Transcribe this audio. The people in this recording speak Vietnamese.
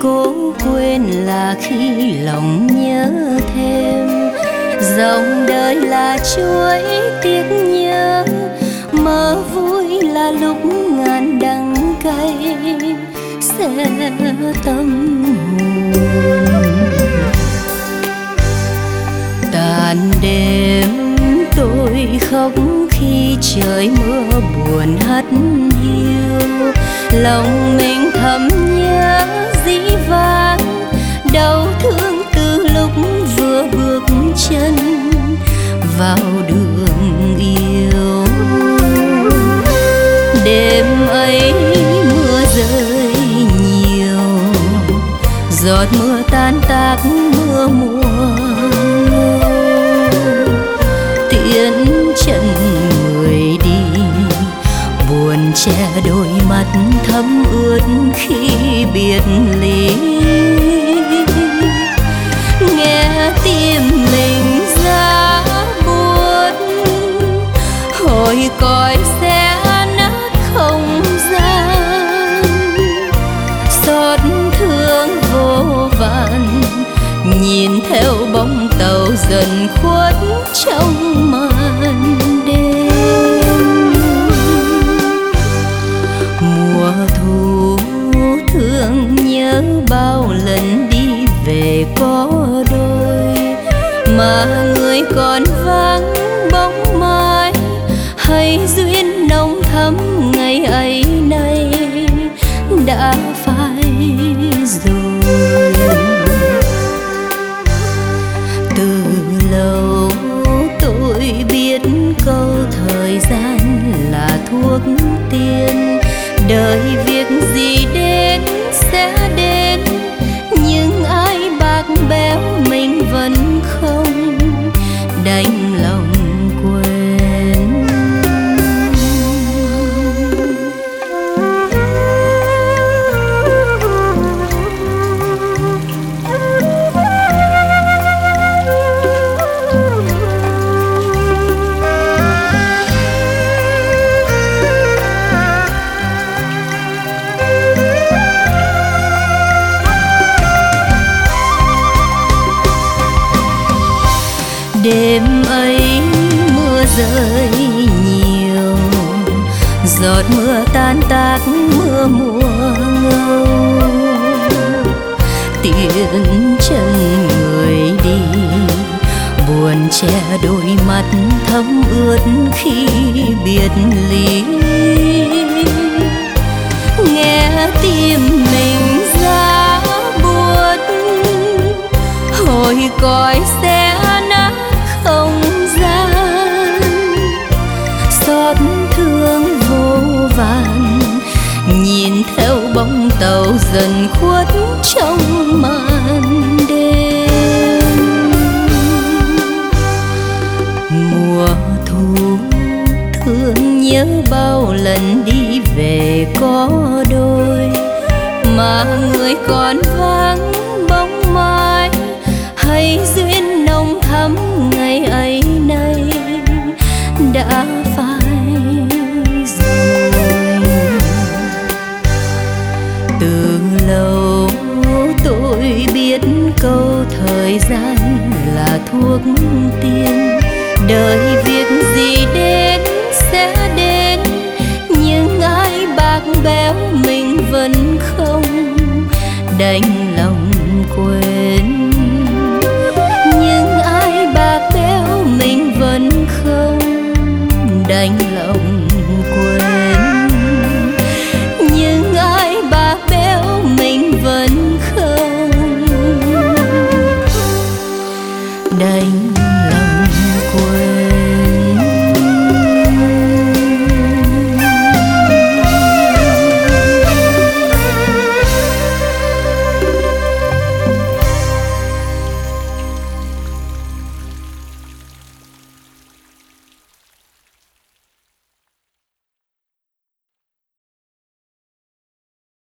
cố quên là khi lòng nhớ thêm. Dòng đời là chuỗi tiếc nhớ, mơ vui là lúc ngàn đắng cay sẽ tâm hồn. Tàn đêm tôi khóc khi trời mưa buồn hắt hiu, lòng mình thầm nhớ dĩ vãng, đau thương từ lúc vừa bước chân vào đường yêu. Đêm ấy mưa rơi nhiều, giọt mưa tan tác mưa mùa, tiễn chân người đi, buồn che đôi mắt thấm ướt khi biệt ly. Nghe tim mình giá buốt, hồi còi sẽ nát không gian, xót thương vô vàn, nhìn theo bóng tàu dần khuất trong màn đêm. Mùa thu thương nhớ bao lần đi về có đôi, mà người còn vắng bóng mai, hay duyên nồng thắm ngày ấy nay đã phai rồi. Từ lâu tôi biết câu thời gian là thuốc tiên, đời việc gì đến sẽ đến, nhưng ai bạc béo mình vẫn không đành lòng quên. Đêm ấy mưa rơi nhiều, giọt mưa tan tác mưa mùa ngâu, tiễn chân người đi, buồn che đôi mắt thấm ướt khi biệt ly. Nghe tim mình giá buốt, hồi còi sẽ nát không gian, xót thương vô vàn, nhìn theo bóng tàu dần khuất trong màn đêm. Mùa thu thương nhớ bao lần đi về có đôi, mà người còn vắng bóng mai, hay duyên nồng thắm ngày ấy nay đã phai rồi. Từ lâu tôi biết câu thời gian là thuốc tiên, đời việc gì đến sẽ đến, nhưng ai bạc béo mình vẫn không đành lòng quên. Nhưng ai bạc béo mình vẫn không đành lòng